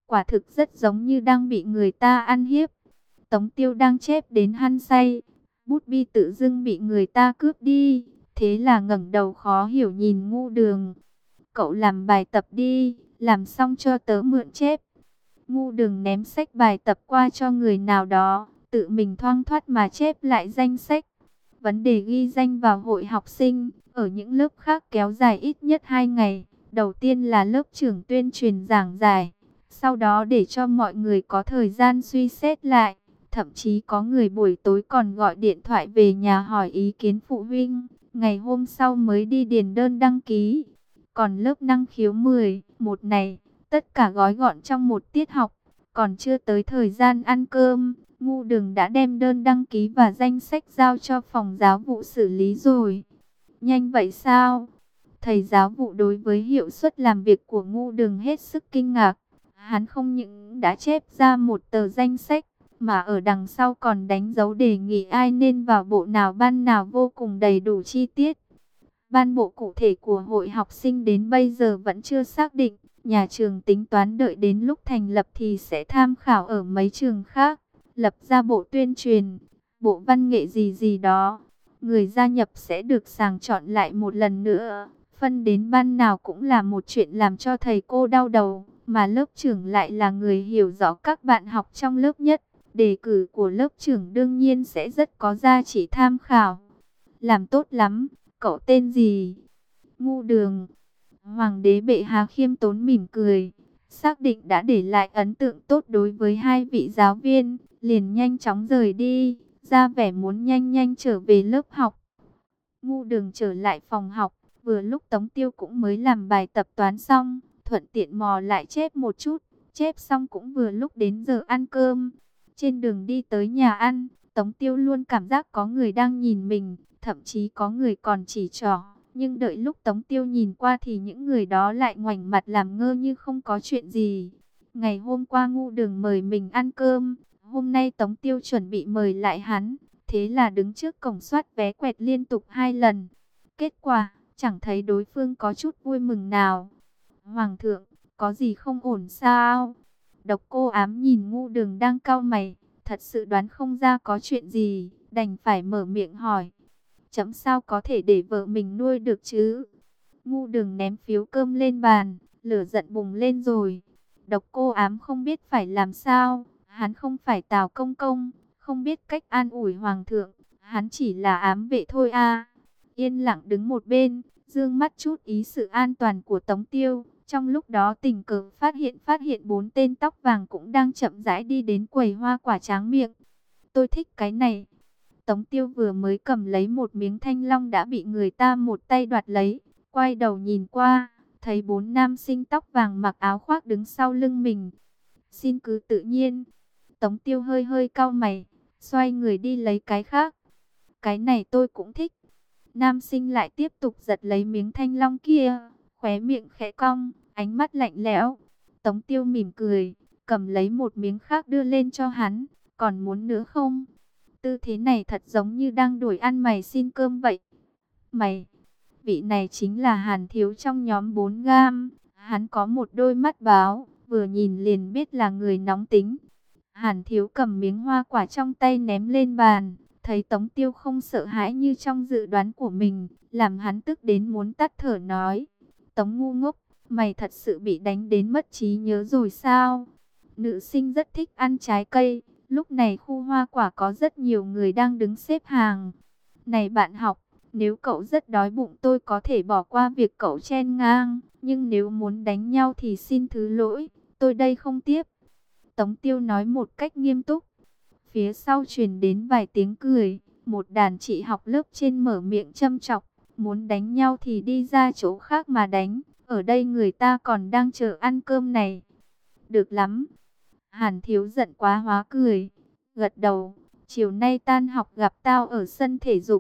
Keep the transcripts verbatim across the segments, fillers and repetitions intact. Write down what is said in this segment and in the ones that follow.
quả thực rất giống như đang bị người ta ăn hiếp. Tống Tiêu đang chép đến hăng say, bút bi tự dưng bị người ta cướp đi, thế là ngẩng đầu khó hiểu nhìn Ngu Đường. Cậu làm bài tập đi, làm xong cho tớ mượn chép. Ngu Đường ném sách bài tập qua cho người nào đó, tự mình thoang thoắt mà chép lại danh sách. Vấn đề ghi danh vào hội học sinh, ở những lớp khác kéo dài ít nhất hai ngày. Đầu tiên là lớp trưởng tuyên truyền giảng giải, sau đó để cho mọi người có thời gian suy xét lại. Thậm chí có người buổi tối còn gọi điện thoại về nhà hỏi ý kiến phụ huynh, ngày hôm sau mới đi điền đơn đăng ký. Còn lớp năng khiếu mười một này, tất cả gói gọn trong một tiết học, còn chưa tới thời gian ăn cơm, Ngu Đường đã đem đơn đăng ký và danh sách giao cho phòng giáo vụ xử lý rồi. Nhanh vậy sao? Thầy giáo vụ đối với hiệu suất làm việc của Ngu Đường hết sức kinh ngạc. Hắn không những đã chép ra một tờ danh sách, mà ở đằng sau còn đánh dấu đề nghị ai nên vào bộ nào ban nào vô cùng đầy đủ chi tiết. Ban bộ cụ thể của hội học sinh đến bây giờ vẫn chưa xác định. Nhà trường tính toán đợi đến lúc thành lập thì sẽ tham khảo ở mấy trường khác, lập ra bộ tuyên truyền, bộ văn nghệ gì gì đó. Người gia nhập sẽ được sàng chọn lại một lần nữa. Phân đến ban nào cũng là một chuyện làm cho thầy cô đau đầu, mà lớp trưởng lại là người hiểu rõ các bạn học trong lớp nhất. Đề cử của lớp trưởng đương nhiên sẽ rất có giá trị tham khảo. Làm tốt lắm, cậu tên gì? Ngu Đường. Hoàng đế bệ hạ khiêm tốn mỉm cười, xác định đã để lại ấn tượng tốt đối với hai vị giáo viên, liền nhanh chóng rời đi, ra vẻ muốn nhanh nhanh trở về lớp học. Ngu Đường trở lại phòng học, vừa lúc Tống Tiêu cũng mới làm bài tập toán xong, thuận tiện mò lại chép một chút, chép xong cũng vừa lúc đến giờ ăn cơm. Trên đường đi tới nhà ăn, Tống Tiêu luôn cảm giác có người đang nhìn mình, thậm chí có người còn chỉ trỏ. Nhưng đợi lúc Tống Tiêu nhìn qua thì những người đó lại ngoảnh mặt làm ngơ như không có chuyện gì. Ngày hôm qua Ngu Đường mời mình ăn cơm, hôm nay Tống Tiêu chuẩn bị mời lại hắn. Thế là đứng trước cổng soát vé quẹt liên tục hai lần. Kết quả, chẳng thấy đối phương có chút vui mừng nào. Hoàng thượng, có gì không ổn sao? Độc Cô Ám nhìn Ngu Đường đang cau mày, thật sự đoán không ra có chuyện gì, đành phải mở miệng hỏi. Chấm sao có thể để vợ mình nuôi được chứ? Ngu Đường ném phiếu cơm lên bàn, lửa giận bùng lên rồi. Độc Cô Ám không biết phải làm sao, hắn không phải Tào Công Công, không biết cách an ủi hoàng thượng, hắn chỉ là ám vệ thôi à. Yên lặng đứng một bên, dương mắt chút ý sự an toàn của Tống Tiêu. Trong lúc đó tình cờ phát hiện phát hiện bốn tên tóc vàng cũng đang chậm rãi đi đến quầy hoa quả tráng miệng. Tôi thích cái này. Tống Tiêu vừa mới cầm lấy một miếng thanh long đã bị người ta một tay đoạt lấy. Quay đầu nhìn qua, thấy bốn nam sinh tóc vàng mặc áo khoác đứng sau lưng mình. Xin cứ tự nhiên. Tống Tiêu hơi hơi cau mày, xoay người đi lấy cái khác. Cái này tôi cũng thích. Nam sinh lại tiếp tục giật lấy miếng thanh long kia, khóe miệng khẽ cong, ánh mắt lạnh lẽo. Tống Tiêu mỉm cười, cầm lấy một miếng khác đưa lên cho hắn. Còn muốn nữa không? Tư thế này thật giống như đang đuổi ăn mày xin cơm vậy. Mày, vị này chính là Hàn Thiếu trong nhóm bốn gam. Hắn có một đôi mắt báo, vừa nhìn liền biết là người nóng tính. Hàn Thiếu cầm miếng hoa quả trong tay ném lên bàn. Thấy Tống Tiêu không sợ hãi như trong dự đoán của mình, làm hắn tức đến muốn tắt thở nói. Tống ngu ngốc, mày thật sự bị đánh đến mất trí nhớ rồi sao? Nữ sinh rất thích ăn trái cây. Lúc này khu hoa quả có rất nhiều người đang đứng xếp hàng. Này bạn học, nếu cậu rất đói bụng tôi có thể bỏ qua việc cậu chen ngang. Nhưng nếu muốn đánh nhau thì xin thứ lỗi, tôi đây không tiếp. Tống Tiêu nói một cách nghiêm túc. Phía sau truyền đến vài tiếng cười. Một đàn chị học lớp trên mở miệng châm chọc. Muốn đánh nhau thì đi ra chỗ khác mà đánh. Ở đây người ta còn đang chờ ăn cơm này. Được lắm. Hàn Thiếu giận quá hóa cười, gật đầu, chiều nay tan học gặp tao ở sân thể dục.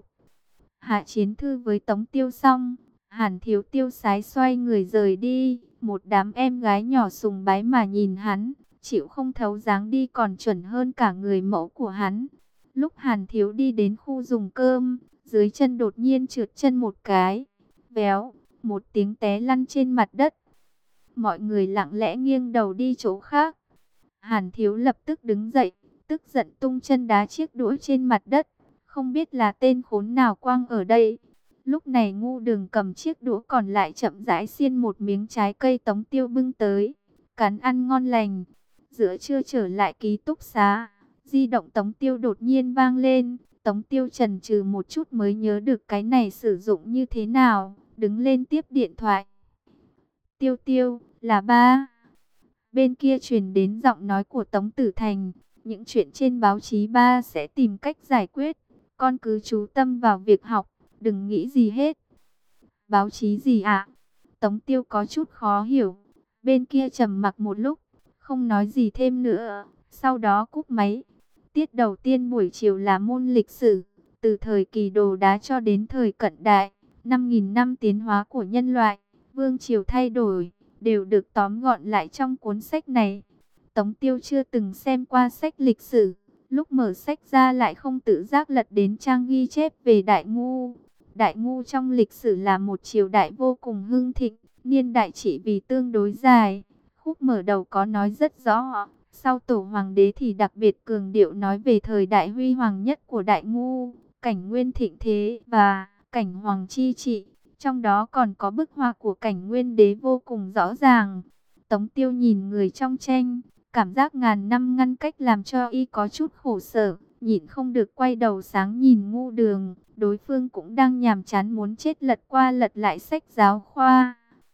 Hạ chiến thư với Tống Tiêu xong, Hàn Thiếu tiêu sái xoay người rời đi, một đám em gái nhỏ sùng bái mà nhìn hắn, chịu không thấu dáng đi còn chuẩn hơn cả người mẫu của hắn. Lúc Hàn Thiếu đi đến khu dùng cơm, dưới chân đột nhiên trượt chân một cái, véo, một tiếng té lăn trên mặt đất. Mọi người lặng lẽ nghiêng đầu đi chỗ khác. Hàn Thiếu lập tức đứng dậy, tức giận tung chân đá chiếc đũa trên mặt đất. Không biết là tên khốn nào quăng ở đây. Lúc này Ngu Đường cầm chiếc đũa còn lại chậm rãi xiên một miếng trái cây Tống Tiêu bưng tới, cắn ăn ngon lành. Giữa trưa trở lại ký túc xá, di động Tống Tiêu đột nhiên vang lên. Tống Tiêu chần chừ một chút mới nhớ được cái này sử dụng như thế nào, đứng lên tiếp điện thoại. Tiêu Tiêu, là ba. Bên kia truyền đến giọng nói của Tống Tử Thành. Những chuyện trên báo chí ba sẽ tìm cách giải quyết. Con cứ chú tâm vào việc học, đừng nghĩ gì hết. Báo chí gì ạ? Tống Tiêu có chút khó hiểu. Bên kia trầm mặc một lúc, không nói gì thêm nữa. Sau đó cúp máy. Tiết đầu tiên buổi chiều là môn lịch sử. Từ thời kỳ đồ đá cho đến thời cận đại, năm nghìn năm tiến hóa của nhân loại, vương triều thay đổi, đều được tóm gọn lại trong cuốn sách này. Tống Tiêu chưa từng xem qua sách lịch sử. Lúc mở sách ra lại không tự giác lật đến trang ghi chép về Đại Ngu. Đại Ngu trong lịch sử là một triều đại vô cùng hưng thịnh, niên đại trị vì tương đối dài. Khúc mở đầu có nói rất rõ, sau tổ hoàng đế thì đặc biệt cường điệu nói về thời đại huy hoàng nhất của Đại Ngu, cảnh nguyên thịnh thế và cảnh hoàng chi trị. Trong đó còn có bức họa của cảnh nguyên đế vô cùng rõ ràng. Tống Tiêu nhìn người trong tranh, cảm giác ngàn năm ngăn cách làm cho y có chút khổ sở, nhịn không được quay đầu sáng nhìn Ngu Đường. Đối phương cũng đang nhàm chán muốn chết lật qua lật lại sách giáo khoa.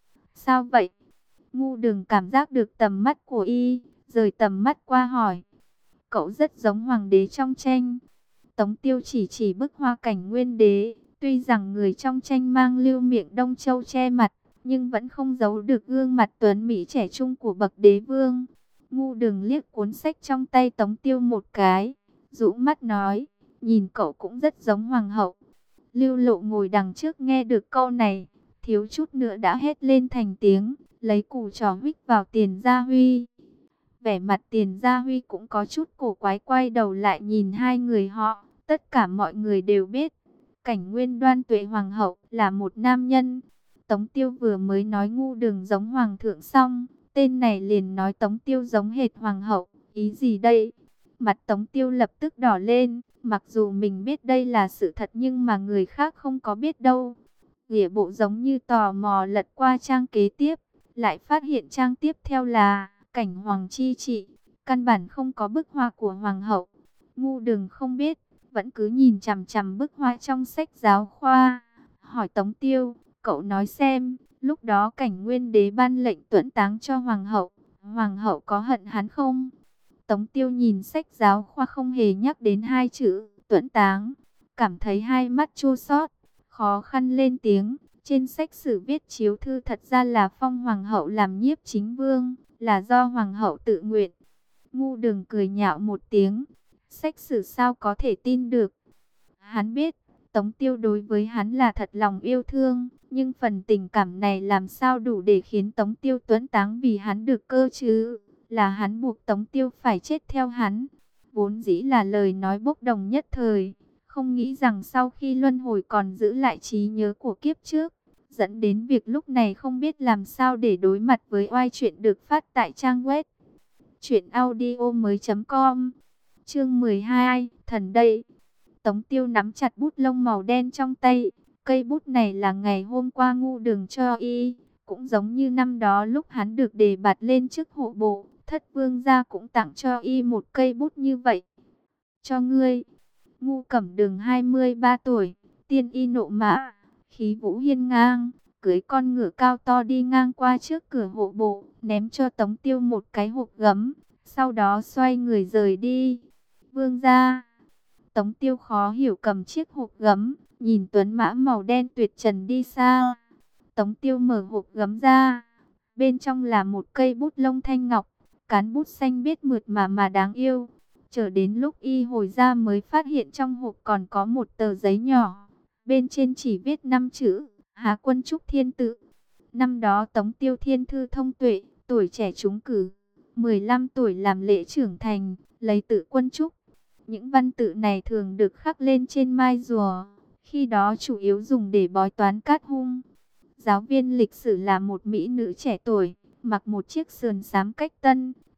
Sao vậy? Ngu Đường cảm giác được tầm mắt của y, rời tầm mắt qua hỏi. Cậu rất giống hoàng đế trong tranh. Tống Tiêu chỉ chỉ bức hoa cảnh nguyên đế. Tuy rằng người trong tranh mang lưu miệng Đông Châu che mặt, nhưng vẫn không giấu được gương mặt tuấn mỹ trẻ trung của bậc đế vương. Ngu Đường liếc cuốn sách trong tay Tống Tiêu một cái, rũ mắt nói, nhìn cậu cũng rất giống hoàng hậu. Lưu Lộ ngồi đằng trước nghe được câu này, thiếu chút nữa đã hét lên thành tiếng, lấy củ trò huých vào Tiền Gia Huy. Vẻ mặt Tiền Gia Huy cũng có chút cổ quái, quay đầu lại nhìn hai người họ. Tất cả mọi người đều biết, cảnh nguyên Đoan Tuệ hoàng hậu là một nam nhân. Tống Tiêu vừa mới nói Ngu Đường giống hoàng thượng xong, tên này liền nói Tống Tiêu giống hệt hoàng hậu. Ý gì đây? Mặt Tống Tiêu lập tức đỏ lên. Mặc dù mình biết đây là sự thật nhưng mà người khác không có biết đâu. Ghỉa bộ giống như tò mò lật qua trang kế tiếp, lại phát hiện trang tiếp theo là cảnh hoàng chi trị, căn bản không có bức họa của hoàng hậu. Ngu Đường không biết, vẫn cứ nhìn chằm chằm bức họa trong sách giáo khoa, hỏi Tống Tiêu, cậu nói xem, lúc đó cảnh nguyên đế ban lệnh tuẫn táng cho hoàng hậu, hoàng hậu có hận hắn không? Tống Tiêu nhìn sách giáo khoa không hề nhắc đến hai chữ tuẫn táng, cảm thấy hai mắt chua xót, khó khăn lên tiếng. Trên sách sử viết chiếu thư thật ra là phong hoàng hậu làm nhiếp chính vương, là do hoàng hậu tự nguyện. Ngu Đường cười nhạo một tiếng, sách sử sao có thể tin được. Hắn biết, Tống Tiêu đối với hắn là thật lòng yêu thương, nhưng phần tình cảm này làm sao đủ để khiến Tống Tiêu tuẫn táng vì hắn được cơ chứ? Là hắn buộc Tống Tiêu phải chết theo hắn. Vốn dĩ là lời nói bốc đồng nhất thời, không nghĩ rằng sau khi luân hồi còn giữ lại trí nhớ của kiếp trước, dẫn đến việc lúc này không biết làm sao để đối mặt với oai chuyện được phát tại trang web truyện audio mới chấm com. Chương mười hai, thần đây. Tống Tiêu nắm chặt bút lông màu đen trong tay. Cây bút này là ngày hôm qua Ngu Đường cho y, cũng giống như năm đó lúc hắn được đề bạt lên chức hộ bộ, Thất Vương gia cũng tặng cho y một cây bút như vậy. Cho ngươi. Ngu Cẩm Đường hai mươi ba tuổi, tiên y nộ mã, khí vũ hiên ngang, cưỡi con ngựa cao to đi ngang qua trước cửa hộ bộ, ném cho Tống Tiêu một cái hộp gấm, sau đó xoay người rời đi. Vương gia. Tống Tiêu khó hiểu cầm chiếc hộp gấm, nhìn tuấn mã màu đen tuyệt trần đi xa. Tống Tiêu mở hộp gấm ra, bên trong là một cây bút lông thanh ngọc, cán bút xanh biếc mượt mà mà đáng yêu. Chờ đến lúc y hồi ra mới phát hiện trong hộp còn có một tờ giấy nhỏ, bên trên chỉ viết năm chữ, Há Quân Trúc Thiên Tự. Năm đó Tống Tiêu thiên thư thông tuệ, tuổi trẻ trúng cử, mười lăm tuổi làm lễ trưởng thành, lấy tự Quân Trúc. Những văn tự này thường được khắc lên trên mai rùa, khi đó chủ yếu dùng để bói toán cát hung. Giáo viên lịch sử là một mỹ nữ trẻ tuổi, mặc một chiếc sườn xám cách tân,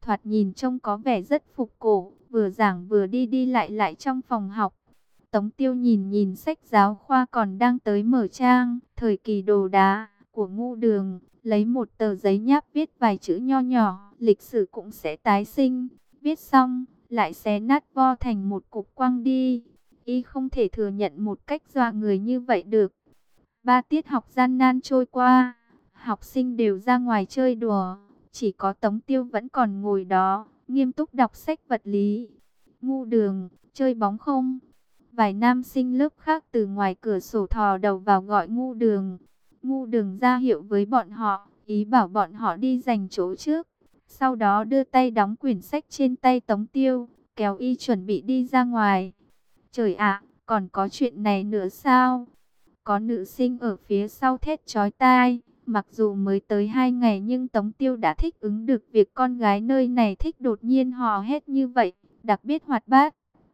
thoạt nhìn trông có vẻ rất phục cổ, vừa giảng vừa đi đi lại lại trong phòng học. Tống Tiêu nhìn nhìn sách giáo khoa còn đang tới mở trang, thời kỳ đồ đá của Ngu Đường, lấy một tờ giấy nháp viết vài chữ nho nhỏ, lịch sử cũng sẽ tái sinh. Viết xong, lại xé nát vo thành một cục quăng đi. Y không thể thừa nhận một cách dọa người như vậy được. Ba tiết học gian nan trôi qua, học sinh đều ra ngoài chơi đùa, chỉ có Tống Tiêu vẫn còn ngồi đó, nghiêm túc đọc sách vật lý. Ngu Đường, chơi bóng không? Vài nam sinh lớp khác từ ngoài cửa sổ thò đầu vào gọi Ngu Đường. Ngu Đường ra hiệu với bọn họ, ý bảo bọn họ đi giành chỗ trước. Sau đó đưa tay đóng quyển sách trên tay Tống Tiêu, kéo y chuẩn bị đi ra ngoài. Trời ạ, còn có chuyện này nữa sao? Có nữ sinh ở phía sau thét chói tai. Mặc dù mới tới hai ngày nhưng Tống Tiêu đã thích ứng được việc con gái nơi này thích đột nhiên hò hét như vậy, đặc biệt hoạt bát.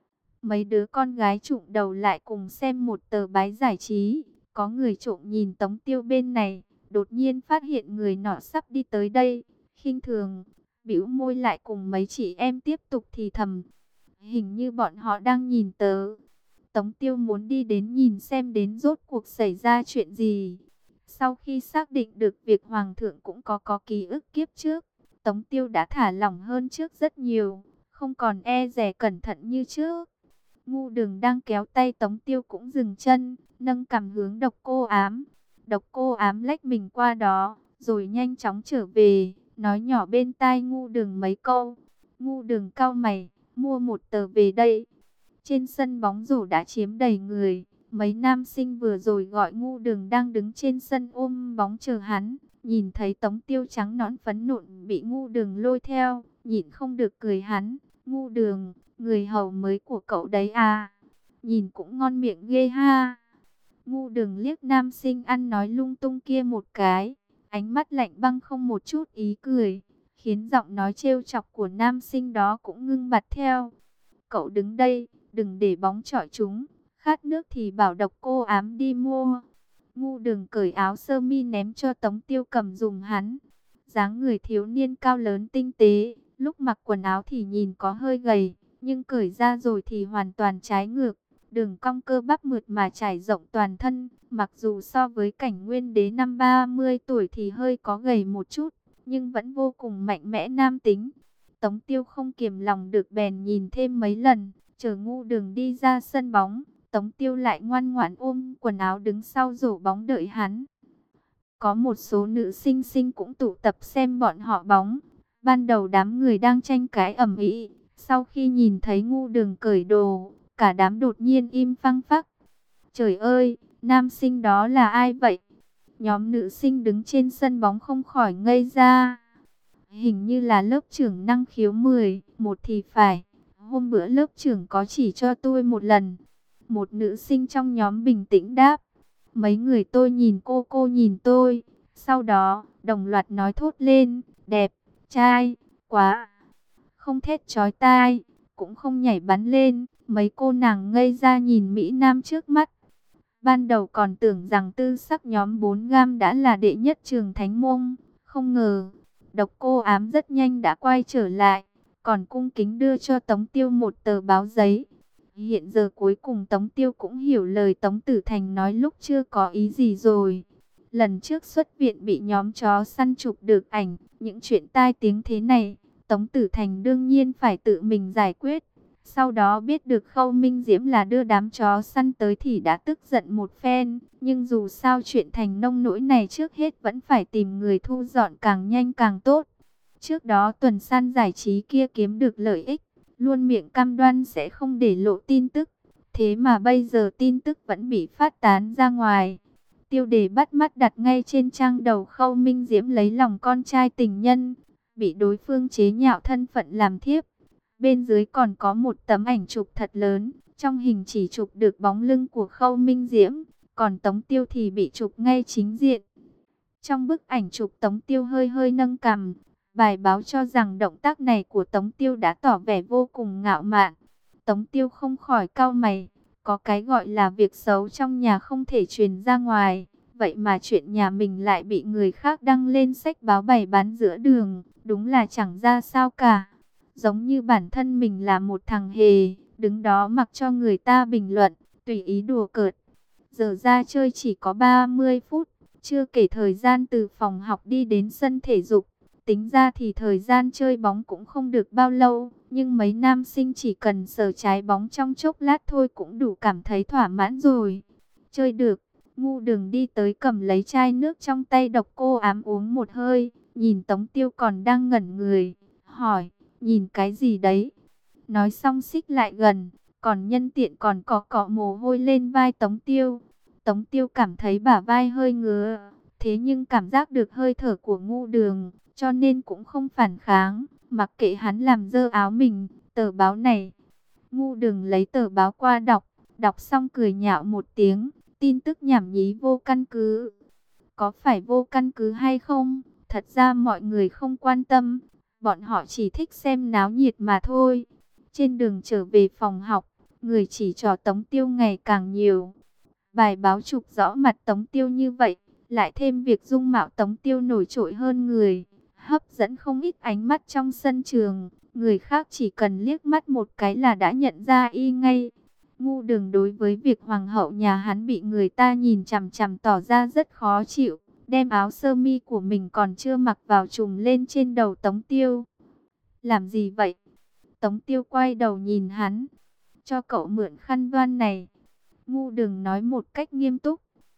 Mấy đứa con gái trụm đầu lại cùng xem một tờ báo giải trí. Có người trộm nhìn Tống Tiêu bên này, đột nhiên phát hiện người nọ sắp đi tới đây, khinh thường, bĩu môi lại cùng mấy chị em tiếp tục thì thầm. Hình như bọn họ đang nhìn tớ. Tống Tiêu muốn đi đến nhìn xem đến rốt cuộc xảy ra chuyện gì. Sau khi xác định được việc Hoàng thượng cũng có có ký ức kiếp trước, Tống Tiêu đã thả lỏng hơn trước rất nhiều, không còn e dè cẩn thận như trước. Ngu Đường đang kéo tay Tống Tiêu cũng dừng chân, nâng cằm hướng Độc Cô Ám. Độc Cô Ám lách mình qua đó, rồi nhanh chóng trở về, nói nhỏ bên tai Ngu Đường mấy câu. Ngu Đường cau mày, mua một tờ về đây. Trên sân bóng rổ đã chiếm đầy người. Mấy nam sinh vừa rồi gọi Ngu Đường đang đứng trên sân ôm bóng chờ hắn. Nhìn thấy Tống Tiêu trắng nõn phấn nộn bị Ngu Đường lôi theo, nhịn không được cười hắn. Ngu Đường, người hầu mới của cậu đấy à? Nhìn cũng ngon miệng ghê ha. Ngu Đường liếc nam sinh ăn nói lung tung kia một cái, ánh mắt lạnh băng không một chút ý cười, khiến giọng nói trêu chọc của nam sinh đó cũng ngưng bặt theo. Cậu đứng đây, đừng để bóng chọi chúng, khát nước thì bảo Độc Cô Ám đi mua. Ngu Đường cởi áo sơ mi ném cho Tống Tiêu cầm dùng hắn. Dáng người thiếu niên cao lớn tinh tế, lúc mặc quần áo thì nhìn có hơi gầy, nhưng cởi ra rồi thì hoàn toàn trái ngược. Đường cong cơ bắp mượt mà trải rộng toàn thân, mặc dù so với Cảnh Nguyên Đế năm ba mươi tuổi thì hơi có gầy một chút, nhưng vẫn vô cùng mạnh mẽ nam tính. Tống Tiêu không kiềm lòng được bèn nhìn thêm mấy lần, chờ Ngu Đường đi ra sân bóng, Tống Tiêu lại ngoan ngoãn ôm quần áo đứng sau rổ bóng đợi hắn. Có một số nữ sinh sinh cũng tụ tập xem bọn họ bóng. Ban đầu đám người đang tranh cãi ầm ĩ, sau khi nhìn thấy Ngu Đường cởi đồ, cả đám đột nhiên im phăng phắc. Trời ơi, nam sinh đó là ai vậy? Nhóm nữ sinh đứng trên sân bóng không khỏi ngây ra. Hình như là lớp trưởng năng khiếu mười, một thì phải. Hôm bữa lớp trưởng có chỉ cho tôi một lần. Một nữ sinh trong nhóm bình tĩnh đáp. Mấy người tôi nhìn cô, cô nhìn tôi. Sau đó, đồng loạt nói thốt lên, đẹp, trai, quá. Không thét chói tai, cũng không nhảy bắn lên. Mấy cô nàng ngây ra nhìn Mỹ Nam trước mắt. Ban đầu còn tưởng rằng tư sắc nhóm bốn gam đã là đệ nhất trường Thánh Môn. Không ngờ, Độc Cô Ám rất nhanh đã quay trở lại. Còn cung kính đưa cho Tống Tiêu một tờ báo giấy. Hiện giờ cuối cùng Tống Tiêu cũng hiểu lời Tống Tử Thành nói lúc chưa có ý gì rồi. Lần trước xuất viện bị nhóm chó săn chụp được ảnh. Những chuyện tai tiếng thế này, Tống Tử Thành đương nhiên phải tự mình giải quyết. Sau đó biết được Khâu Minh Diễm là đưa đám chó săn tới thì đã tức giận một phen. Nhưng dù sao chuyện thành nông nỗi này trước hết vẫn phải tìm người thu dọn càng nhanh càng tốt. Trước đó tuần săn giải trí kia kiếm được lợi ích, luôn miệng cam đoan sẽ không để lộ tin tức. Thế mà bây giờ tin tức vẫn bị phát tán ra ngoài. Tiêu đề bắt mắt đặt ngay trên trang đầu Khâu Minh Diễm lấy lòng con trai tình nhân, bị đối phương chế nhạo thân phận làm thiếp. Bên dưới còn có một tấm ảnh chụp thật lớn, trong hình chỉ chụp được bóng lưng của Khâu Minh Diễm, còn Tống Tiêu thì bị chụp ngay chính diện. Trong bức ảnh chụp Tống Tiêu hơi hơi nâng cằm, bài báo cho rằng động tác này của Tống Tiêu đã tỏ vẻ vô cùng ngạo mạn. Tống Tiêu không khỏi cau mày, có cái gọi là việc xấu trong nhà không thể truyền ra ngoài, vậy mà chuyện nhà mình lại bị người khác đăng lên sách báo bày bán giữa đường, đúng là chẳng ra sao cả. Giống như bản thân mình là một thằng hề, đứng đó mặc cho người ta bình luận, tùy ý đùa cợt. Giờ ra chơi chỉ có ba mươi phút, chưa kể thời gian từ phòng học đi đến sân thể dục. Tính ra thì thời gian chơi bóng cũng không được bao lâu, nhưng mấy nam sinh chỉ cần sờ trái bóng trong chốc lát thôi cũng đủ cảm thấy thỏa mãn rồi. Chơi được, Ngu Đường đi tới cầm lấy chai nước trong tay Độc Cô Ám uống một hơi, nhìn Tống Tiêu còn đang ngẩn người, hỏi, nhìn cái gì đấy? Nói xong xích lại gần, còn nhân tiện còn cọ cọ mồ hôi lên vai Tống Tiêu. Tống Tiêu cảm thấy bả vai hơi ngứa, thế nhưng cảm giác được hơi thở của Ngu Đường, cho nên cũng không phản kháng, mặc kệ hắn làm dơ áo mình. Tờ báo này, Ngu Đường lấy tờ báo qua đọc, đọc xong cười nhạo một tiếng, tin tức nhảm nhí vô căn cứ. Có phải vô căn cứ hay không? Thật ra mọi người không quan tâm, bọn họ chỉ thích xem náo nhiệt mà thôi. Trên đường trở về phòng học, người chỉ trỏ Tống Tiêu ngày càng nhiều. Bài báo chụp rõ mặt Tống Tiêu như vậy, lại thêm việc dung mạo Tống Tiêu nổi trội hơn người, hấp dẫn không ít ánh mắt trong sân trường. Người khác chỉ cần liếc mắt một cái là đã nhận ra y ngay. Ngu Đường đối với việc hoàng hậu nhà hắn bị người ta nhìn chằm chằm tỏ ra rất khó chịu, đem áo sơ mi của mình còn chưa mặc vào trùm lên trên đầu Tống Tiêu. Làm gì vậy? Tống Tiêu quay đầu nhìn hắn. Cho cậu mượn khăn voan này. Ngu Đường nói một cách nghiêm túc.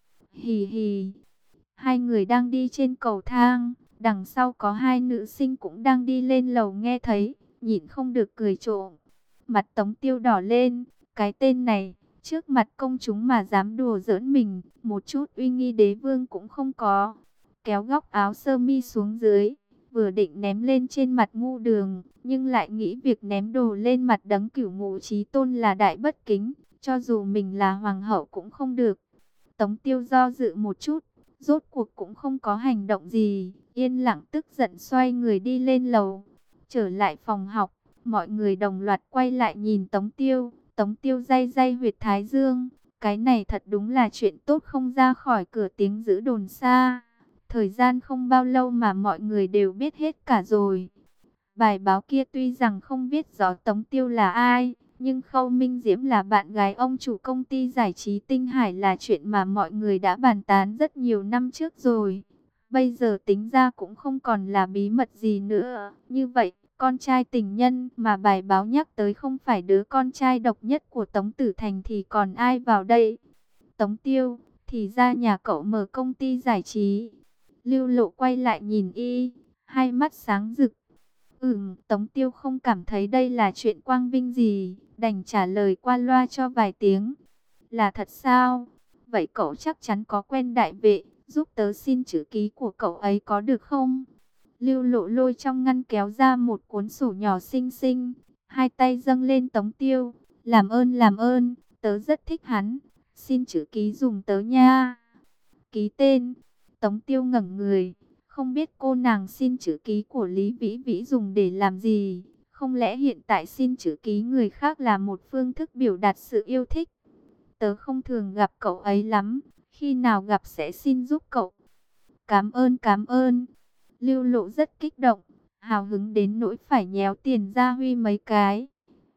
Hì hì. Hai người đang đi trên cầu thang, đằng sau có hai nữ sinh cũng đang đi lên lầu nghe thấy, nhịn không được cười trộm. Mặt Tống Tiêu đỏ lên, cái tên này, trước mặt công chúng mà dám đùa giỡn mình, một chút uy nghi đế vương cũng không có. Kéo góc áo sơ mi xuống dưới, vừa định ném lên trên mặt Ngu Đường, nhưng lại nghĩ việc ném đồ lên mặt Đấng Cửu Ngũ Chí Tôn là đại bất kính, cho dù mình là hoàng hậu cũng không được. Tống Tiêu do dự một chút, rốt cuộc cũng không có hành động gì, yên lặng tức giận xoay người đi lên lầu. Trở lại phòng học, mọi người đồng loạt quay lại nhìn Tống Tiêu. Tống Tiêu day day huyệt thái dương, cái này thật đúng là chuyện tốt không ra khỏi cửa tiếng giữ đồn xa. Thời gian không bao lâu mà mọi người đều biết hết cả rồi. Bài báo kia tuy rằng không biết rõ Tống Tiêu là ai, nhưng Khâu Minh Diễm là bạn gái ông chủ công ty giải trí Tinh Hải là chuyện mà mọi người đã bàn tán rất nhiều năm trước rồi. Bây giờ tính ra cũng không còn là bí mật gì nữa. Như vậy, con trai tình nhân mà bài báo nhắc tới không phải đứa con trai độc nhất của Tống Tử Thành thì còn ai vào đây? Tống Tiêu, thì ra nhà cậu mở công ty giải trí. Lưu Lộ quay lại nhìn y, hai mắt sáng rực. Ừm, Tống Tiêu không cảm thấy đây là chuyện quang vinh gì, đành trả lời qua loa cho vài tiếng. Là thật sao? Vậy cậu chắc chắn có quen đại vệ, giúp tớ xin chữ ký của cậu ấy có được không? Lưu Lộ lôi trong ngăn kéo ra một cuốn sổ nhỏ xinh xinh, hai tay dâng lên Tống Tiêu. Làm ơn làm ơn, tớ rất thích hắn, xin chữ ký dùng tớ nha. Ký tên. Tống Tiêu ngẩn người, không biết cô nàng xin chữ ký của Lý Vĩ Vĩ dùng để làm gì. Không lẽ hiện tại xin chữ ký người khác là một phương thức biểu đạt sự yêu thích? Tớ không thường gặp cậu ấy lắm, khi nào gặp sẽ xin giúp cậu. Cảm ơn cảm ơn. Lưu Lộ rất kích động, hào hứng đến nỗi phải nhéo tiền ra Huy mấy cái.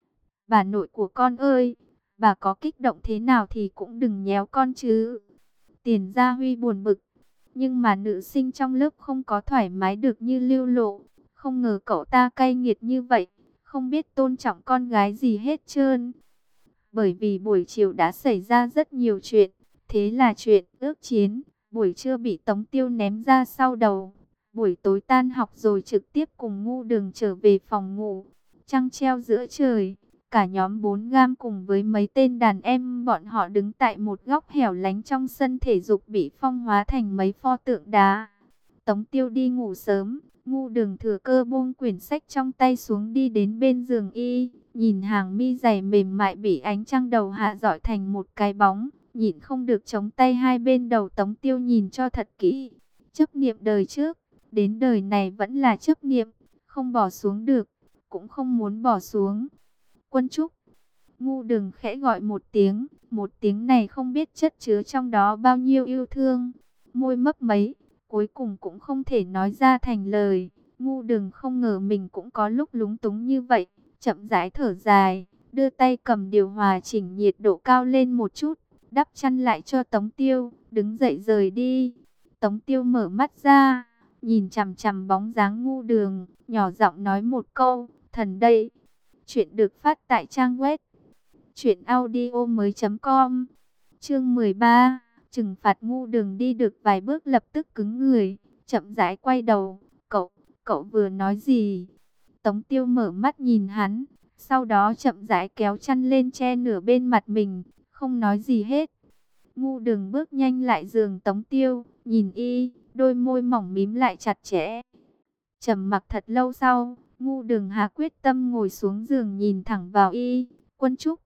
Bà nội của con ơi, bà có kích động thế nào thì cũng đừng nhéo con chứ. Tiền Gia Huy buồn bực, nhưng mà nữ sinh trong lớp không có thoải mái được như Lưu Lộ. Không ngờ cậu ta cay nghiệt như vậy, không biết tôn trọng con gái gì hết trơn. Bởi vì buổi chiều đã xảy ra rất nhiều chuyện, thế là chuyện ước chiến, buổi trưa bị Tống Tiêu ném ra sau đầu. Buổi tối tan học rồi trực tiếp cùng Ngu Đường trở về phòng ngủ. Trăng treo giữa trời, cả nhóm bốn gam cùng với mấy tên đàn em bọn họ đứng tại một góc hẻo lánh trong sân thể dục bị phong hóa thành mấy pho tượng đá. Tống Tiêu đi ngủ sớm, Ngu Đường thừa cơ buông quyển sách trong tay xuống đi đến bên giường y, nhìn hàng mi dày mềm mại bị ánh trăng đầu hạ rọi thành một cái bóng, nhịn không được chống tay hai bên đầu Tống Tiêu nhìn cho thật kỹ. Chấp niệm đời trước, đến đời này vẫn là chấp niệm, không bỏ xuống được, cũng không muốn bỏ xuống. Quân Trúc. Ngu Đường khẽ gọi một tiếng, một tiếng này không biết chất chứa trong đó bao nhiêu yêu thương. môi mấp máy, cuối cùng cũng không thể nói ra thành lời. Ngu Đường không ngờ mình cũng có lúc lúng túng như vậy, chậm rãi thở dài, đưa tay cầm điều hòa chỉnh nhiệt độ cao lên một chút, đắp chăn lại cho Tống Tiêu, đứng dậy rời đi. Tống Tiêu mở mắt ra, nhìn chằm chằm bóng dáng Ngu Đường, nhỏ giọng nói một câu, thần đây. Chuyện được phát tại trang web truyện audio mới chấm com. Chương mười ba, trừng phạt. Ngu Đường đi được vài bước lập tức cứng người, chậm rãi quay đầu. Cậu, cậu vừa nói gì? Tống Tiêu mở mắt nhìn hắn, sau đó chậm rãi kéo chăn lên che nửa bên mặt mình, không nói gì hết. Ngu Đường bước nhanh lại giường Tống Tiêu, nhìn y, đôi môi mỏng mím lại chặt chẽ. Trầm mặc thật lâu sau, Ngu Đường hạ quyết tâm ngồi xuống giường nhìn thẳng vào y. Quân Trúc.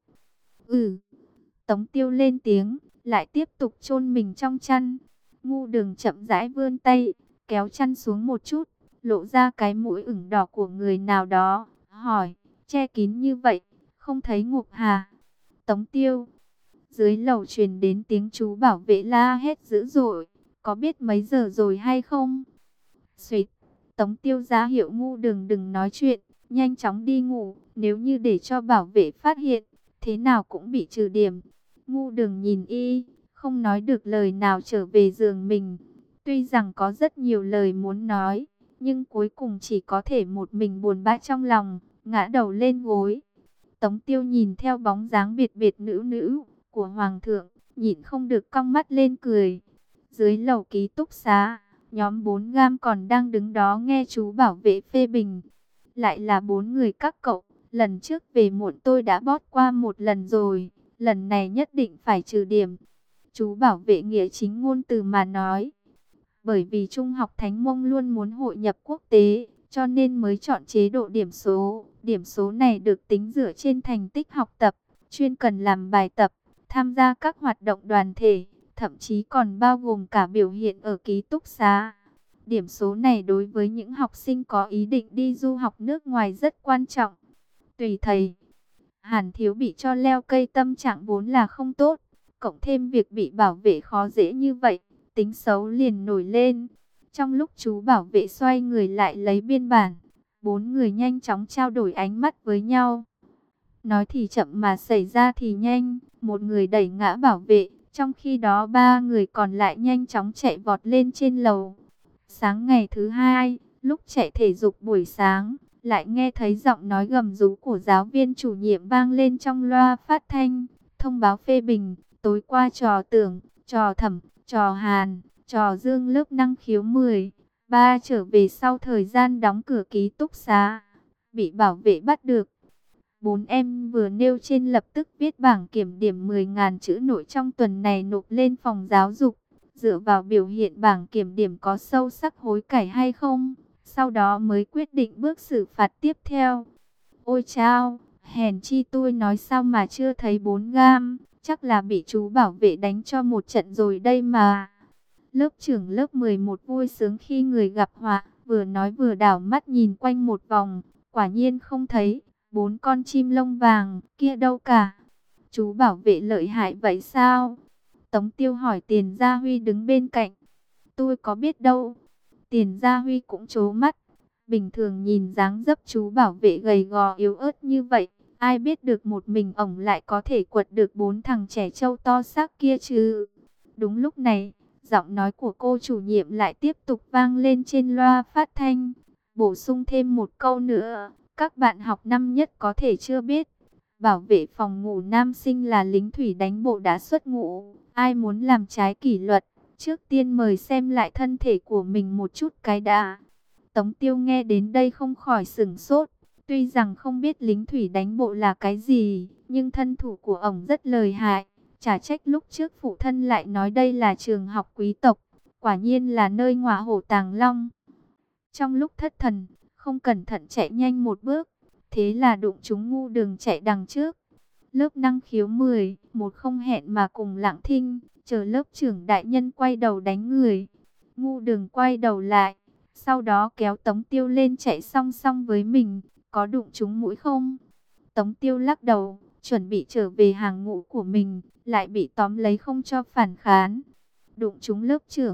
Ừ. Tống Tiêu lên tiếng, lại tiếp tục chôn mình trong chăn. Ngu Đường chậm rãi vươn tay, kéo chăn xuống một chút, lộ ra cái mũi ửng đỏ của người nào đó, hỏi, che kín như vậy, không thấy ngục hà? Tống Tiêu. Dưới lầu truyền đến tiếng chú bảo vệ la hét dữ dội, có biết mấy giờ rồi hay không? Xuyệt. Tống Tiêu ra hiệu Ngu Đường đừng nói chuyện, nhanh chóng đi ngủ, nếu như để cho bảo vệ phát hiện, thế nào cũng bị trừ điểm. Ngu Đường nhìn y, không nói được lời nào, trở về giường mình. Tuy rằng có rất nhiều lời muốn nói, nhưng cuối cùng chỉ có thể một mình buồn bã trong lòng, ngã đầu lên gối. Tống Tiêu nhìn theo bóng dáng biệt biệt nữ nữ của Hoàng thượng, nhịn không được cong mắt lên cười. Dưới lầu ký túc xá, nhóm bốn gam còn đang đứng đó nghe chú bảo vệ phê bình. Lại là bốn người các cậu, lần trước về muộn tôi đã bót qua một lần rồi, lần này nhất định phải trừ điểm. Chú bảo vệ nghĩa chính ngôn từ mà nói. Bởi vì Trung học Thánh Mông luôn muốn hội nhập quốc tế, cho nên mới chọn chế độ điểm số. Điểm số này được tính dựa trên thành tích học tập, chuyên cần làm bài tập, tham gia các hoạt động đoàn thể, thậm chí còn bao gồm cả biểu hiện ở ký túc xá. Điểm số này đối với những học sinh có ý định đi du học nước ngoài rất quan trọng. Tùy thầy, Hàn Thiếu bị cho leo cây, tâm trạng vốn là không tốt, cộng thêm việc bị bảo vệ khó dễ như vậy, tính xấu liền nổi lên. Trong lúc chú bảo vệ xoay người lại lấy biên bản, bốn người nhanh chóng trao đổi ánh mắt với nhau. Nói thì chậm mà xảy ra thì nhanh, một người đẩy ngã bảo vệ, trong khi đó ba người còn lại nhanh chóng chạy vọt lên trên lầu. Sáng ngày thứ hai, lúc chạy thể dục buổi sáng, lại nghe thấy giọng nói gầm rú của giáo viên chủ nhiệm vang lên trong loa phát thanh, thông báo phê bình, tối qua trò Tưởng, trò Thẩm, trò Hàn, trò Dương lớp năng khiếu mười ba trở về sau thời gian đóng cửa ký túc xá, bị bảo vệ bắt được. Bốn em vừa nêu trên lập tức viết bảng kiểm điểm mười nghìn chữ nội trong tuần này nộp lên phòng giáo dục. Dựa vào biểu hiện bảng kiểm điểm có sâu sắc hối cải hay không, sau đó mới quyết định bước xử phạt tiếp theo. Ôi chao, hèn chi tôi nói sao mà chưa thấy bốn gam, chắc là bị chú bảo vệ đánh cho một trận rồi đây mà. Lớp trưởng lớp mười một vui sướng khi người gặp họa, vừa nói vừa đảo mắt nhìn quanh một vòng, quả nhiên không thấy bốn con chim lông vàng kia đâu cả. Chú bảo vệ lợi hại vậy sao? Tống Tiêu hỏi Tiền Gia Huy đứng bên cạnh. Tôi có biết đâu. Tiền Gia Huy cũng trố mắt. Bình thường nhìn dáng dấp chú bảo vệ gầy gò yếu ớt như vậy, ai biết được một mình ổng lại có thể quật được bốn thằng trẻ trâu to xác kia chứ. Đúng lúc này, giọng nói của cô chủ nhiệm lại tiếp tục vang lên trên loa phát thanh, bổ sung thêm một câu nữa. Các bạn học năm nhất có thể chưa biết, bảo vệ phòng ngủ nam sinh là lính thủy đánh bộ đã xuất ngũ. Ai muốn làm trái kỷ luật, trước tiên mời xem lại thân thể của mình một chút cái đã. Tống Tiêu nghe đến đây không khỏi sửng sốt. Tuy rằng không biết lính thủy đánh bộ là cái gì, nhưng thân thủ của ổng rất lợi hại. Chả trách lúc trước phụ thân lại nói đây là trường học quý tộc, quả nhiên là nơi ngọa hổ tàng long. Trong lúc thất thần, không cẩn thận chạy nhanh một bước, thế là đụng trúng Ngu Đường chạy đằng trước. Lớp năng khiếu mười một không hẹn mà cùng lặng thinh, chờ lớp trưởng đại nhân quay đầu đánh người. Ngu Đường quay đầu lại, sau đó kéo Tống Tiêu lên chạy song song với mình. Có đụng trúng mũi không? Tống Tiêu lắc đầu, chuẩn bị trở về hàng ngũ của mình, lại bị tóm lấy không cho phản kháng. Đụng trúng lớp trưởng,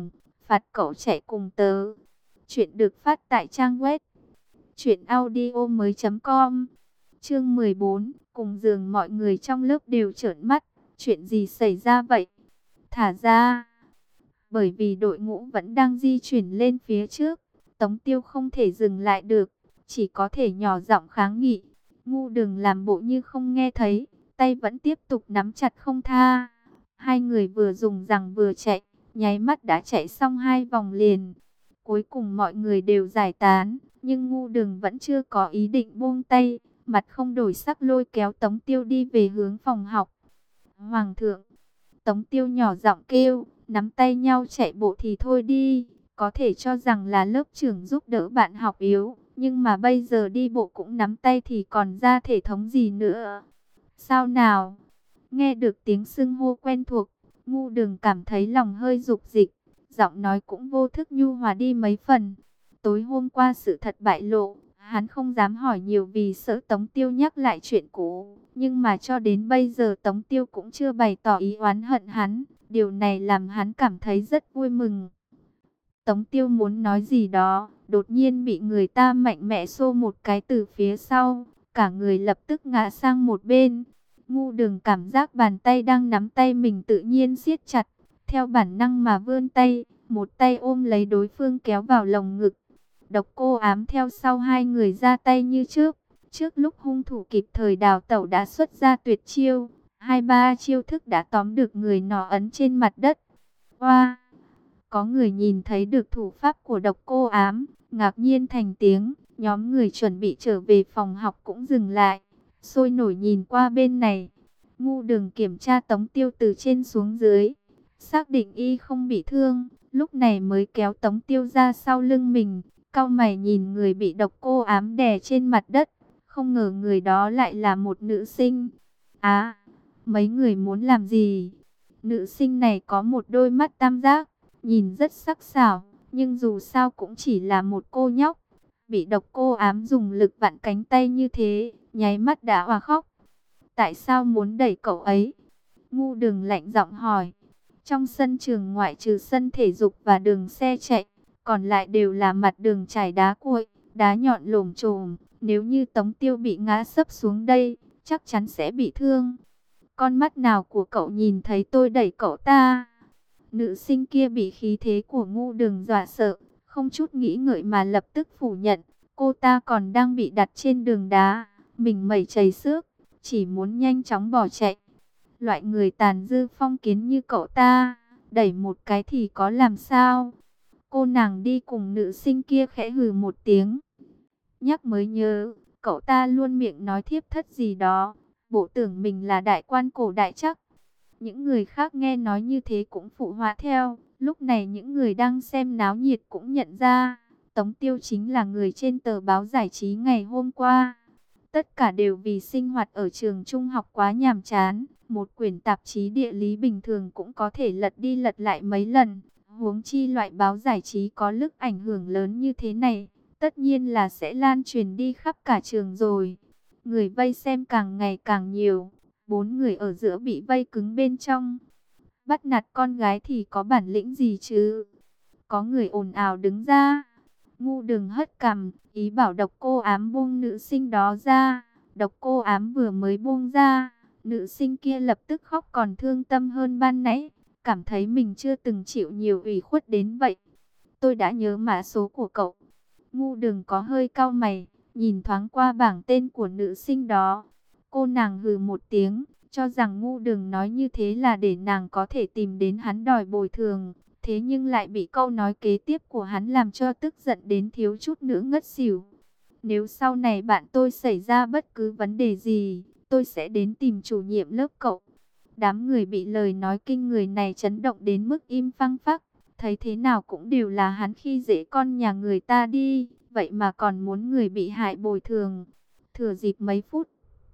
phạt cậu chạy cùng tớ. Chuyện được phát tại trang web truyện audio mới com. Chương mười bốn, cùng giường mọi người trong lớp đều trợn mắt. Chuyện gì xảy ra vậy? Thả ra. Bởi vì đội ngũ vẫn đang di chuyển lên phía trước, Tống Tiêu không thể dừng lại được, chỉ có thể nhỏ giọng kháng nghị. Ngu Đường làm bộ như không nghe thấy, tay vẫn tiếp tục nắm chặt không tha. Hai người vừa dùng rằng vừa chạy, nháy mắt đã chạy xong hai vòng liền. Cuối cùng mọi người đều giải tán, nhưng Ngu Đường vẫn chưa có ý định buông tay, mặt không đổi sắc lôi kéo Tống Tiêu đi về hướng phòng học. Hoàng thượng, Tống Tiêu nhỏ giọng kêu, nắm tay nhau chạy bộ thì thôi đi, có thể cho rằng là lớp trưởng giúp đỡ bạn học yếu, nhưng mà bây giờ đi bộ cũng nắm tay thì còn ra thể thống gì nữa. Sao nào? Nghe được tiếng xưng hô quen thuộc, Ngu Đường cảm thấy lòng hơi dục dịch, giọng nói cũng vô thức nhu hòa đi mấy phần. Tối hôm qua sự thật bại lộ, hắn không dám hỏi nhiều vì sợ Tống Tiêu nhắc lại chuyện cũ, nhưng mà cho đến bây giờ Tống Tiêu cũng chưa bày tỏ ý oán hận hắn, điều này làm hắn cảm thấy rất vui mừng. Tống Tiêu muốn nói gì đó, đột nhiên bị người ta mạnh mẽ xô một cái từ phía sau, cả người lập tức ngã sang một bên. Ngu Đường cảm giác bàn tay đang nắm tay mình tự nhiên siết chặt, theo bản năng mà vươn tay, một tay ôm lấy đối phương kéo vào lồng ngực. Độc Cô Ám theo sau hai người ra tay như trước, trước lúc hung thủ kịp thời đào tẩu đã xuất ra tuyệt chiêu, hai ba chiêu thức đã tóm được người nọ ấn trên mặt đất. Oa! Có người nhìn thấy được thủ pháp của Độc Cô Ám, ngạc nhiên thành tiếng, nhóm người chuẩn bị trở về phòng học cũng dừng lại, sôi nổi nhìn qua bên này. Ngu Đường kiểm tra Tống Tiêu từ trên xuống dưới, xác định y không bị thương, lúc này mới kéo Tống Tiêu ra sau lưng mình, cau mày nhìn người bị Độc Cô Ám đè trên mặt đất, không ngờ người đó lại là một nữ sinh. Á, mấy người muốn làm gì? Nữ sinh này có một đôi mắt tam giác, nhìn rất sắc sảo, nhưng dù sao cũng chỉ là một cô nhóc, bị Độc Cô Ám dùng lực vặn cánh tay như thế, nháy mắt đã òa khóc. Tại sao muốn đẩy cậu ấy? Ngu Đường lạnh giọng hỏi. Trong sân trường ngoại trừ sân thể dục và đường xe chạy, còn lại đều là mặt đường trải đá cuội, đá nhọn lồm chồm. Nếu như Tống Tiêu bị ngã sấp xuống đây, chắc chắn sẽ bị thương. Con mắt nào của cậu nhìn thấy tôi đẩy cậu ta? Nữ sinh kia bị khí thế của Ngu Đường dọa sợ, không chút nghĩ ngợi mà lập tức phủ nhận. Cô ta còn đang bị đặt trên đường đá, mình mẩy chảy xước, chỉ muốn nhanh chóng bỏ chạy. Loại người tàn dư phong kiến như cậu ta, đẩy một cái thì có làm sao? Cô nàng đi cùng nữ sinh kia khẽ hừ một tiếng. Nhắc mới nhớ, cậu ta luôn miệng nói thiếp thất gì đó, bộ tưởng mình là đại quan cổ đại chắc. Những người khác nghe nói như thế cũng phụ họa theo. Lúc này những người đang xem náo nhiệt cũng nhận ra, Tống Tiêu chính là người trên tờ báo giải trí ngày hôm qua. Tất cả đều vì sinh hoạt ở trường trung học quá nhàm chán. Một quyển tạp chí địa lý bình thường cũng có thể lật đi lật lại mấy lần. Huống chi loại báo giải trí có lực ảnh hưởng lớn như thế này, tất nhiên là sẽ lan truyền đi khắp cả trường rồi. Người vây xem càng ngày càng nhiều. Bốn người ở giữa bị vây cứng bên trong. Bắt nạt con gái thì có bản lĩnh gì chứ? Có người ồn ào đứng ra. Ngu Đường hất cằm, ý bảo Độc Cô Ám buông nữ sinh đó ra. Độc Cô Ám vừa mới buông ra, nữ sinh kia lập tức khóc còn thương tâm hơn ban nãy, cảm thấy mình chưa từng chịu nhiều ủy khuất đến vậy. Tôi đã nhớ mã số của cậu. Ngu Đường có hơi cau mày, nhìn thoáng qua bảng tên của nữ sinh đó. Cô nàng hừ một tiếng, cho rằng Ngu Đường nói như thế là để nàng có thể tìm đến hắn đòi bồi thường. Thế nhưng lại bị câu nói kế tiếp của hắn làm cho tức giận đến thiếu chút nữa ngất xỉu. Nếu sau này bạn tôi xảy ra bất cứ vấn đề gì, tôi sẽ đến tìm chủ nhiệm lớp cậu. Đám người bị lời nói kinh người này chấn động đến mức im phăng phắc. Thấy thế nào cũng đều là hắn khi dễ con nhà người ta đi, vậy mà còn muốn người bị hại bồi thường. Thừa dịp mấy phút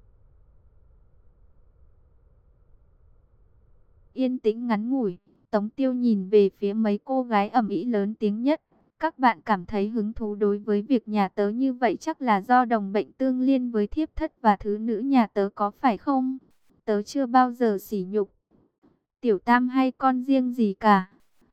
yên tĩnh ngắn ngủi, Tống Tiêu nhìn về phía mấy cô gái ầm ĩ lớn tiếng nhất. Các bạn cảm thấy hứng thú đối với việc nhà tớ như vậy chắc là do đồng bệnh tương liên với thiếp thất và thứ nữ nhà tớ có phải không? Tớ chưa bao giờ sỉ nhục Tiểu Tam hay con riêng gì cả.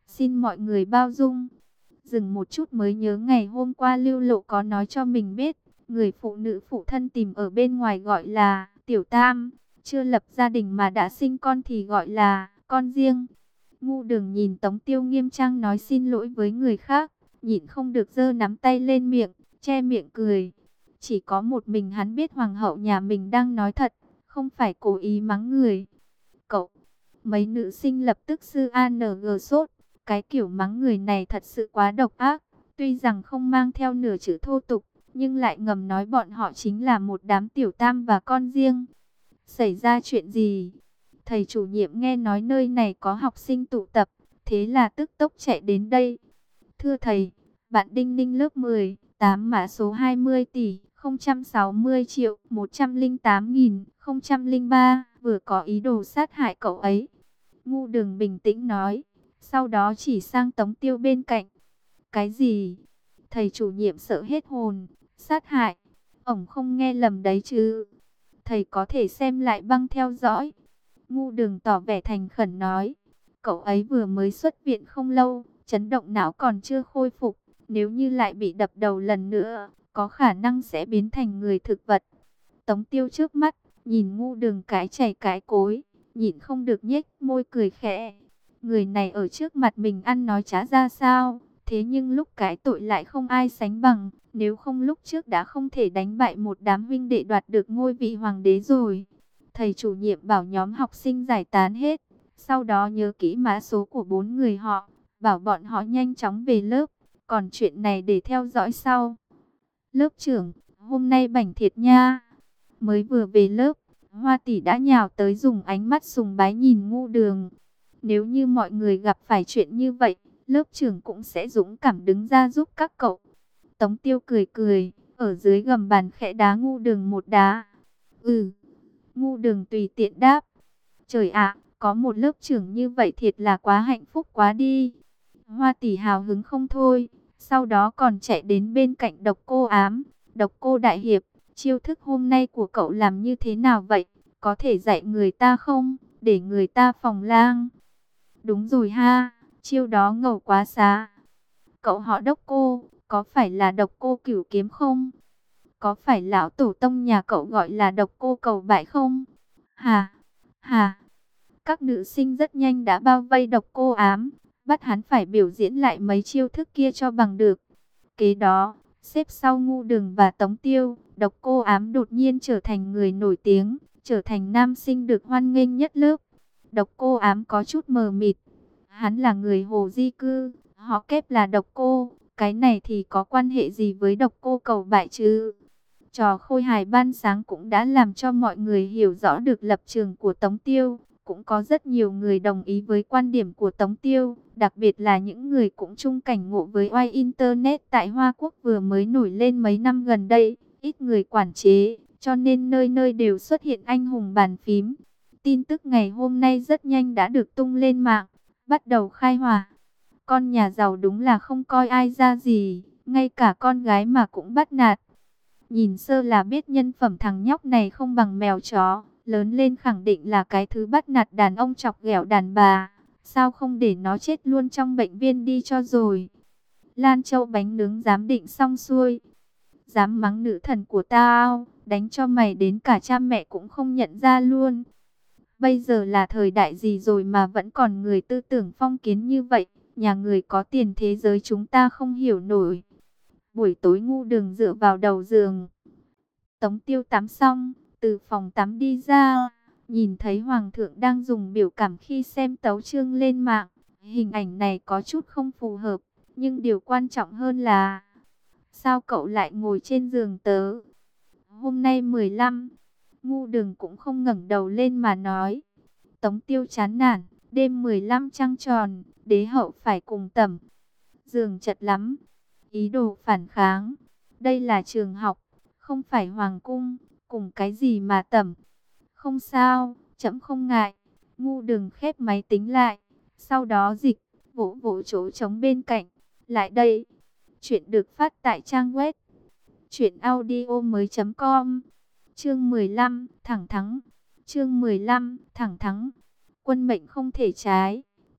Xin mọi người bao dung. Dừng một chút mới nhớ ngày hôm qua Lưu Lộ có nói cho mình biết, người phụ nữ phụ thân tìm ở bên ngoài gọi là Tiểu Tam, chưa lập gia đình mà đã sinh con thì gọi là con riêng. Ngu Đường nhìn Tống Tiêu nghiêm trang nói xin lỗi với người khác, nhịn không được giơ nắm tay lên miệng, che miệng cười. Chỉ có một mình hắn biết hoàng hậu nhà mình đang nói thật, không phải cố ý mắng người. Cậu, mấy nữ sinh lập tức sư a en giê sốt, cái kiểu mắng người này thật sự quá độc ác. Tuy rằng không mang theo nửa chữ thô tục, nhưng lại ngầm nói bọn họ chính là một đám tiểu tam và con riêng. Xảy ra chuyện gì? Thầy chủ nhiệm nghe nói nơi này có học sinh tụ tập, thế là tức tốc chạy đến đây. Thưa thầy, bạn Đinh Ninh lớp mười, tám mã số hai mươi tỷ, không trăm sáu mươi triệu, một trăm lẻ tám nghìn, không trăm lẻ ba, vừa có ý đồ sát hại cậu ấy. Ngu Đường bình tĩnh nói, sau đó chỉ sang Tống Tiêu bên cạnh. Cái gì? Thầy chủ nhiệm sợ hết hồn, sát hại. Ổng không nghe lầm đấy chứ? Thầy có thể xem lại băng theo dõi. Ngu Đường tỏ vẻ thành khẩn nói, cậu ấy vừa mới xuất viện không lâu, chấn động não còn chưa khôi phục. Nếu như lại bị đập đầu lần nữa, có khả năng sẽ biến thành người thực vật. Tống Tiêu trước mắt, nhìn Ngu Đường cái chảy cái cối, nhịn không được nhếch môi cười khẽ. Người này ở trước mặt mình ăn nói trá ra sao, thế nhưng lúc cái tội lại không ai sánh bằng. Nếu không lúc trước đã không thể đánh bại một đám huynh đệ đoạt được ngôi vị hoàng đế rồi. Thầy chủ nhiệm bảo nhóm học sinh giải tán hết, sau đó nhớ kỹ mã số của bốn người họ, bảo bọn họ nhanh chóng về lớp. Còn chuyện này để theo dõi sau. Lớp trưởng, hôm nay bảnh thiệt nha. Mới vừa về lớp, Hoa tỷ đã nhào tới dùng ánh mắt sùng bái nhìn Ngu Đường. Nếu như mọi người gặp phải chuyện như vậy, lớp trưởng cũng sẽ dũng cảm đứng ra giúp các cậu. Tống Tiêu cười cười, ở dưới gầm bàn khẽ đá Ngu Đường một đá. Ừ, Ngu Đường tùy tiện đáp. Trời ạ, có một lớp trưởng như vậy thiệt là quá hạnh phúc quá đi. Hoa tỷ hào hứng không thôi, sau đó còn chạy đến bên cạnh Độc Cô Ám. Độc Cô đại hiệp, chiêu thức hôm nay của cậu làm như thế nào vậy? Có thể dạy người ta không? Để người ta phòng lang. Đúng rồi ha, chiêu đó ngầu quá xá. Cậu họ Độc Cô, có phải là Độc Cô Cửu Kiếm không? Có phải lão tổ tông nhà cậu gọi là Độc Cô Cầu Bại không? Hà, hà. Các nữ sinh rất nhanh đã bao vây Độc Cô Ám, bắt hắn phải biểu diễn lại mấy chiêu thức kia cho bằng được. Kế đó, xếp sau Ngu Đường và Tống Tiêu, Độc Cô Ám đột nhiên trở thành người nổi tiếng, trở thành nam sinh được hoan nghênh nhất lớp. Độc Cô Ám có chút mờ mịt. Hắn là người Hồ Di Cư, họ kép là Độc Cô, cái này thì có quan hệ gì với Độc Cô Cầu Bại chứ? Trò khôi hài ban sáng cũng đã làm cho mọi người hiểu rõ được lập trường của Tống Tiêu. Cũng có rất nhiều người đồng ý với quan điểm của Tống Tiêu, đặc biệt là những người cũng chung cảnh ngộ với oai Internet tại Hoa Quốc vừa mới nổi lên mấy năm gần đây, ít người quản chế, cho nên nơi nơi đều xuất hiện anh hùng bàn phím. Tin tức ngày hôm nay rất nhanh đã được tung lên mạng, bắt đầu khai hỏa. Con nhà giàu đúng là không coi ai ra gì, ngay cả con gái mà cũng bắt nạt. Nhìn sơ là biết nhân phẩm thằng nhóc này không bằng mèo chó. Lớn lên khẳng định là cái thứ bắt nạt đàn ông chọc ghẹo đàn bà. Sao không để nó chết luôn trong bệnh viện đi cho rồi. Lan Châu bánh nướng giám định xong xuôi. Dám mắng nữ thần của tao, đánh cho mày đến cả cha mẹ cũng không nhận ra luôn. Bây giờ là thời đại gì rồi mà vẫn còn người tư tưởng phong kiến như vậy. Nhà người có tiền thế giới chúng ta không hiểu nổi. Buổi tối Ngu Đường dựa vào đầu giường. Tống Tiêu tắm xong, từ phòng tắm đi ra, nhìn thấy Hoàng thượng đang dùng biểu cảm khi xem tấu chương lên mạng. Hình ảnh này có chút không phù hợp, nhưng điều quan trọng hơn là sao cậu lại ngồi trên giường tớ? Hôm nay mười lăm, Ngu Đường cũng không ngẩng đầu lên mà nói. Tống Tiêu chán nản, đêm mười lăm trăng tròn, đế hậu phải cùng tẩm. Giường chật lắm, ý đồ phản kháng. Đây là trường học, không phải hoàng cung. Cùng cái gì mà tẩm? Không sao, trẫm không ngại. Ngu Đường khép máy tính lại, sau đó dịch, vỗ vỗ chỗ trống bên cạnh. Lại đây. Chuyện được phát tại trang web truyện audio mới chấm com. Chương mười lăm, thẳng thắng. Chương mười lăm, thẳng thắng. Quân mệnh không thể trái.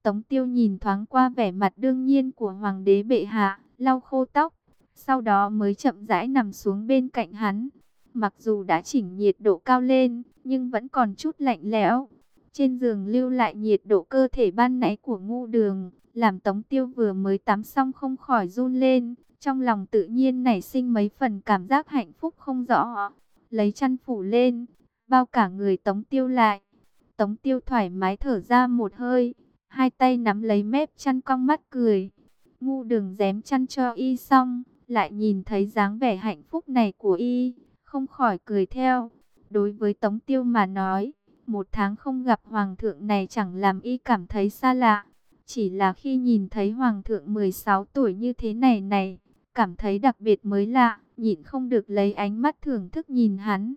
Tống Tiêu nhìn thoáng qua vẻ mặt đương nhiên của hoàng đế bệ hạ, lau khô tóc, sau đó mới chậm rãi nằm xuống bên cạnh hắn. Mặc dù đã chỉnh nhiệt độ cao lên, nhưng vẫn còn chút lạnh lẽo. Trên giường lưu lại nhiệt độ cơ thể ban nãy của Ngũ Đường, làm Tống Tiêu vừa mới tắm xong không khỏi run lên, trong lòng tự nhiên nảy sinh mấy phần cảm giác hạnh phúc không rõ. Lấy chăn phủ lên, bao cả người Tống Tiêu lại. Tống Tiêu thoải mái thở ra một hơi, hai tay nắm lấy mép chăn cong mắt cười. Ngũ Đường rém chăn cho y xong, lại nhìn thấy dáng vẻ hạnh phúc này của y, không khỏi cười theo. Đối với Tống Tiêu mà nói, một tháng không gặp hoàng thượng này chẳng làm y cảm thấy xa lạ. Chỉ là khi nhìn thấy hoàng thượng mười sáu tuổi như thế này này, cảm thấy đặc biệt mới lạ, nhịn không được lấy ánh mắt thưởng thức nhìn hắn.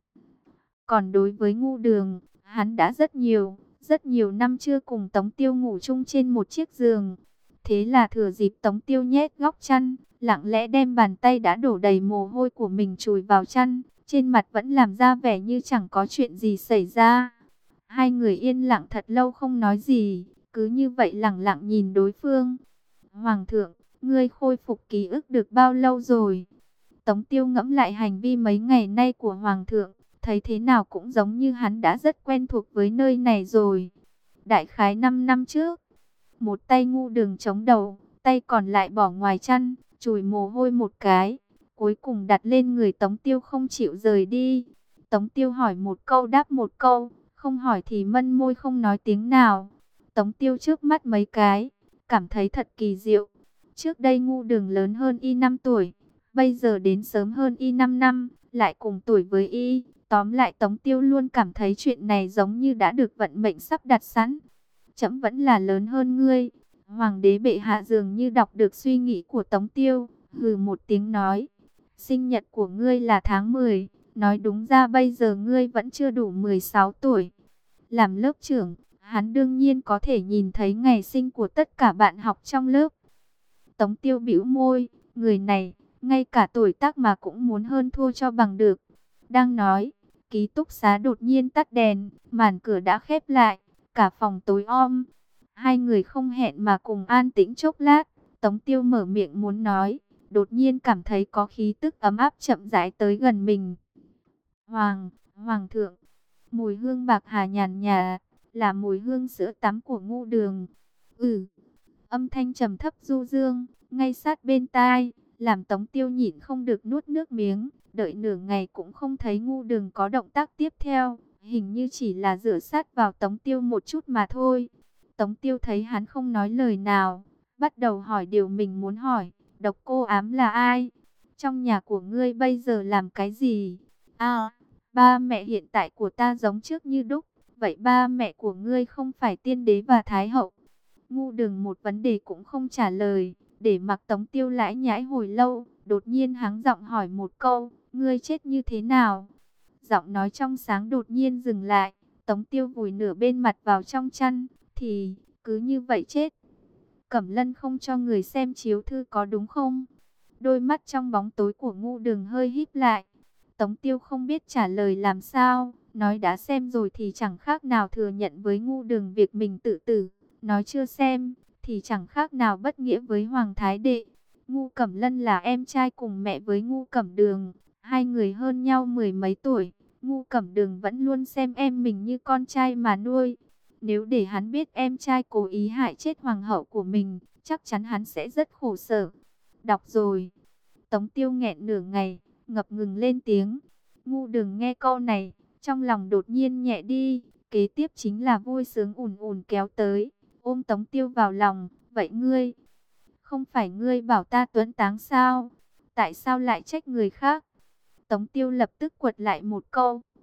Còn đối với Ngũ Đường, hắn đã rất nhiều, rất nhiều năm chưa cùng Tống Tiêu ngủ chung trên một chiếc giường. Thế là thừa dịp Tống Tiêu nhét góc chăn, lặng lẽ đem bàn tay đã đổ đầy mồ hôi của mình chùi vào chăn, trên mặt vẫn làm ra vẻ như chẳng có chuyện gì xảy ra. Hai người yên lặng thật lâu không nói gì, cứ như vậy lặng lặng nhìn đối phương. Hoàng thượng, ngươi khôi phục ký ức được bao lâu rồi? Tống Tiêu ngẫm lại hành vi mấy ngày nay của Hoàng thượng, thấy thế nào cũng giống như hắn đã rất quen thuộc với nơi này rồi. Đại khái năm năm trước, một tay Ngũ Đường chống đầu, tay còn lại bỏ ngoài chăn, chùi mồ hôi một cái, cuối cùng đặt lên người Tống Tiêu không chịu rời đi. Tống Tiêu hỏi một câu đáp một câu, không hỏi thì mân môi không nói tiếng nào. Tống Tiêu trước mắt mấy cái, cảm thấy thật kỳ diệu. Trước đây Ngũ Đường lớn hơn y năm tuổi, bây giờ đến sớm hơn y năm năm, lại cùng tuổi với y. Tóm lại Tống Tiêu luôn cảm thấy chuyện này giống như đã được vận mệnh sắp đặt sẵn. Trẫm vẫn là lớn hơn ngươi. Hoàng đế bệ hạ dường như đọc được suy nghĩ của Tống Tiêu, hừ một tiếng nói. Sinh nhật của ngươi là tháng mười, nói đúng ra bây giờ ngươi vẫn chưa đủ mười sáu tuổi. Làm lớp trưởng, hắn đương nhiên có thể nhìn thấy ngày sinh của tất cả bạn học trong lớp. Tống Tiêu bĩu môi, người này, ngay cả tuổi tác mà cũng muốn hơn thua cho bằng được. Đang nói, ký túc xá đột nhiên tắt đèn, màn cửa đã khép lại, cả phòng tối om. Hai người không hẹn mà cùng an tĩnh chốc lát, Tống Tiêu mở miệng muốn nói, đột nhiên cảm thấy có khí tức ấm áp chậm rãi tới gần mình. Hoàng, Hoàng thượng, mùi hương bạc hà nhàn nhạt, là mùi hương sữa tắm của Ngũ Đường. Ừ, âm thanh trầm thấp du dương, ngay sát bên tai, làm Tống Tiêu nhịn không được nuốt nước miếng. Đợi nửa ngày cũng không thấy Ngũ Đường có động tác tiếp theo, hình như chỉ là dựa sát vào Tống Tiêu một chút mà thôi. Tống Tiêu thấy hắn không nói lời nào, bắt đầu hỏi điều mình muốn hỏi. Độc Cô Ám là ai? Trong nhà của ngươi bây giờ làm cái gì? À, ba mẹ hiện tại của ta giống trước như đúc. Vậy ba mẹ của ngươi không phải tiên đế và thái hậu? Ngũ Đường một vấn đề cũng không trả lời, để mặc Tống Tiêu lãi nhãi hồi lâu. Đột nhiên hắng giọng hỏi một câu, ngươi chết như thế nào? Giọng nói trong sáng đột nhiên dừng lại, Tống Tiêu vùi nửa bên mặt vào trong chăn, thì cứ như vậy chết. Cẩm Lân không cho người xem chiếu thư có đúng không? Đôi mắt trong bóng tối của Ngũ Đường hơi híp lại. Tống Tiêu không biết trả lời làm sao, nói đã xem rồi thì chẳng khác nào thừa nhận với Ngũ Đường việc mình tự tử, nói chưa xem thì chẳng khác nào bất nghĩa với Hoàng Thái Đệ. Ngũ Cẩm Lân là em trai cùng mẹ với Ngũ Cẩm Đường, hai người hơn nhau mười mấy tuổi. Ngũ Cẩm Đường vẫn luôn xem em mình như con trai mà nuôi. Nếu để hắn biết em trai cố ý hại chết hoàng hậu của mình, chắc chắn hắn sẽ rất khổ sở. Đọc rồi. Tống Tiêu nghẹn nửa ngày, ngập ngừng lên tiếng. Ngũ Đường nghe câu này, trong lòng đột nhiên nhẹ đi. Kế tiếp chính là vui sướng ùn ùn kéo tới, ôm Tống Tiêu vào lòng. Vậy ngươi, không phải ngươi bảo ta tuấn táng sao? Tại sao lại trách người khác? Tống Tiêu lập tức quật lại một câu.